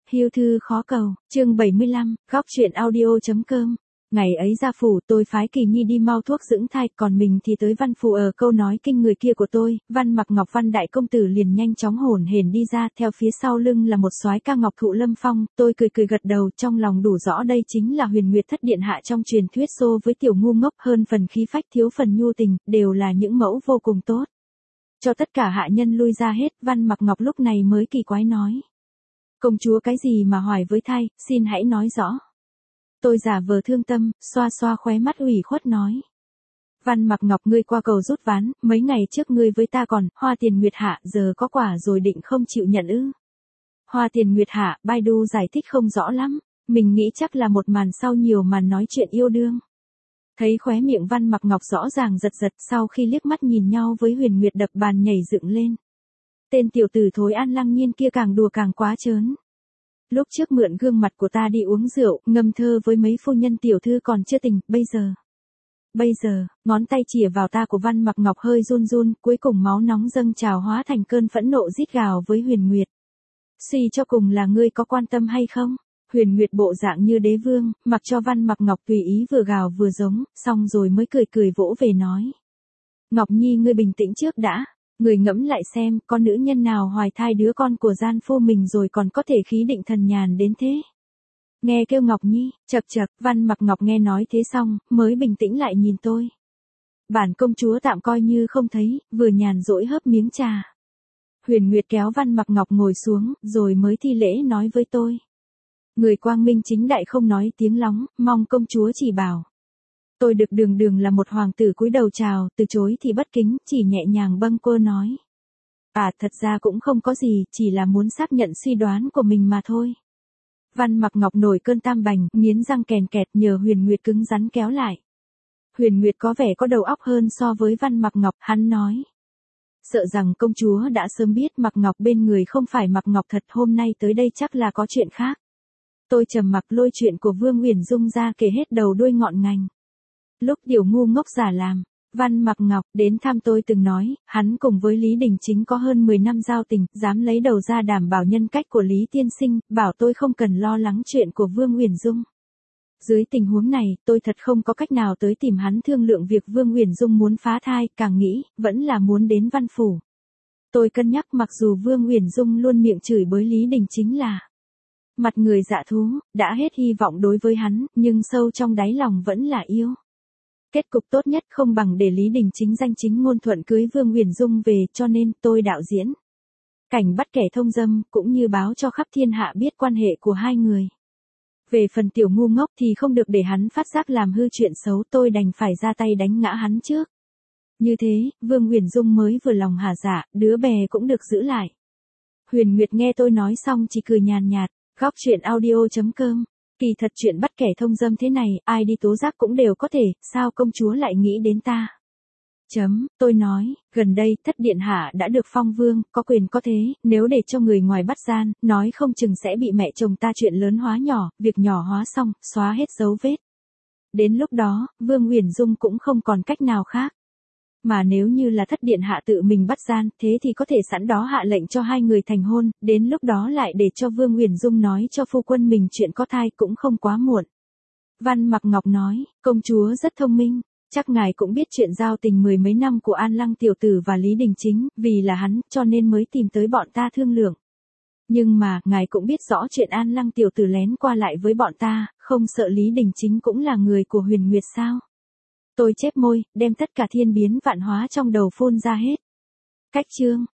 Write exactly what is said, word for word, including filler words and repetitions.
Hiếu thư khó cầu, chương bảy mươi lăm, góc chuyện audio.com. Ngày ấy ra phủ, tôi phái Kỳ Nhi đi mau thuốc dưỡng thai, còn mình thì tới văn phủ ở câu nói kinh người kia của tôi. Văn Mặc Ngọc Văn đại công tử liền nhanh chóng hổn hển đi ra, theo phía sau lưng là một soái ca ngọc thụ lâm phong. Tôi cười cười gật đầu, trong lòng đủ rõ đây chính là Huyền Nguyệt thất điện hạ trong truyền thuyết xô với tiểu ngu ngốc, hơn phần khí phách thiếu phần nhu tình, đều là những mẫu vô cùng tốt. Cho tất cả hạ nhân lui ra hết, Văn Mặc Ngọc lúc này mới kỳ quái nói: công chúa cái gì mà hoài với thai, xin hãy nói rõ. Tôi giả vờ thương tâm, xoa xoa khóe mắt ủy khuất nói: Văn Mặc Ngọc, ngươi qua cầu rút ván, mấy ngày trước ngươi với ta còn hoa tiền nguyệt hạ, giờ có quả rồi định không chịu nhận ư? Hoa tiền nguyệt hạ, Baidu giải thích không rõ lắm, mình nghĩ chắc là một màn sau nhiều màn nói chuyện yêu đương. Thấy khóe miệng Văn Mặc Ngọc rõ ràng giật giật, sau khi liếc mắt nhìn nhau với Huyền Nguyệt đập bàn nhảy dựng lên. Tên tiểu tử thối An Lăng Nhiên kia càng đùa càng quá trớn. Lúc trước mượn gương mặt của ta đi uống rượu, ngâm thơ với mấy phu nhân tiểu thư còn chưa tình, bây giờ. Bây giờ, ngón tay chìa vào ta của Văn Mặc Ngọc hơi run run, cuối cùng máu nóng dâng trào hóa thành cơn phẫn nộ rít gào với Huyền Nguyệt. Suy cho cùng là ngươi có quan tâm hay không? Huyền Nguyệt bộ dạng như đế vương, mặc cho Văn Mặc Ngọc tùy ý vừa gào vừa giống, xong rồi mới cười cười vỗ về nói: Ngọc Nhi, ngươi bình tĩnh trước đã. Người ngẫm lại xem, có nữ nhân nào hoài thai đứa con của gian phu mình rồi còn có thể khí định thần nhàn đến thế. Nghe kêu Ngọc Nhi, chậc chậc. Văn Mặc Ngọc nghe nói thế xong, mới bình tĩnh lại nhìn tôi. Bản công chúa tạm coi như không thấy, vừa nhàn rỗi hớp miếng trà. Huyền Nguyệt kéo Văn Mặc Ngọc ngồi xuống, rồi mới thi lễ nói với tôi: người quang minh chính đại không nói tiếng lóng, mong công chúa chỉ bảo. Tôi được đường đường là một hoàng tử cúi đầu chào, từ chối thì bất kính, chỉ nhẹ nhàng bâng quơ nói: À, thật ra cũng không có gì, chỉ là muốn xác nhận suy đoán của mình mà thôi. Văn Mặc Ngọc nổi cơn tam bành, nghiến răng kèn kẹt, nhờ Huyền Nguyệt cứng rắn kéo lại. Huyền Nguyệt có vẻ có đầu óc hơn so với Văn Mặc Ngọc, hắn nói: sợ rằng công chúa đã sớm biết Mặc Ngọc bên người không phải Mặc Ngọc thật, hôm nay tới đây chắc là có chuyện khác. Tôi trầm mặc lôi chuyện của Vương Uyển Dung ra kể hết đầu đuôi ngọn ngành. Lúc tiểu ngu ngốc giả làm, Văn Mặc Ngọc đến thăm tôi từng nói, hắn cùng với Lý Đình Chính có hơn mười năm giao tình, dám lấy đầu ra đảm bảo nhân cách của Lý tiên sinh, bảo tôi không cần lo lắng chuyện của Vương Uyển Dung. Dưới tình huống này, tôi thật không có cách nào tới tìm hắn thương lượng việc Vương Uyển Dung muốn phá thai, càng nghĩ, vẫn là muốn đến văn phủ. Tôi cân nhắc, mặc dù Vương Uyển Dung luôn miệng chửi bới Lý Đình Chính là mặt người dạ thú, đã hết hy vọng đối với hắn, nhưng sâu trong đáy lòng vẫn là yêu. Kết cục tốt nhất không bằng để Lý Đình Chính danh chính ngôn thuận cưới Vương Uyển Dung về, cho nên tôi đạo diễn cảnh bắt kẻ thông dâm, cũng như báo cho khắp thiên hạ biết quan hệ của hai người. Về phần tiểu ngu ngốc thì không được để hắn phát giác làm hư chuyện xấu, tôi đành phải ra tay đánh ngã hắn trước. Như thế, Vương Uyển Dung mới vừa lòng hả dạ, đứa bé cũng được giữ lại. Huyền Nguyệt nghe tôi nói xong chỉ cười nhàn nhạt. Góc chuyện audio.com. Kỳ thật chuyện bắt kẻ thông dâm thế này, ai đi tố giác cũng đều có thể, sao công chúa lại nghĩ đến ta? Chấm, tôi nói, gần đây thất điện hạ đã được phong vương, có quyền có thế, nếu để cho người ngoài bắt gian, nói không chừng sẽ bị mẹ chồng ta chuyện lớn hóa nhỏ, việc nhỏ hóa xong, xóa hết dấu vết. Đến lúc đó, Vương Uyển Dung cũng không còn cách nào khác. Mà nếu như là thất điện hạ tự mình bắt gian, thế thì có thể sẵn đó hạ lệnh cho hai người thành hôn, đến lúc đó lại để cho Vương Uyển Dung nói cho phu quân mình chuyện có thai cũng không quá muộn. Văn Mặc Ngọc nói, công chúa rất thông minh, chắc ngài cũng biết chuyện giao tình mười mấy năm của An Lăng tiểu tử và Lý Đình Chính, vì là hắn, cho nên mới tìm tới bọn ta thương lượng. Nhưng mà, ngài cũng biết rõ chuyện An Lăng tiểu tử lén qua lại với bọn ta, không sợ Lý Đình Chính cũng là người của Huyền Nguyệt sao? Tôi chép môi, đem tất cả thiên biến vạn hóa trong đầu phun ra hết. Cách chương.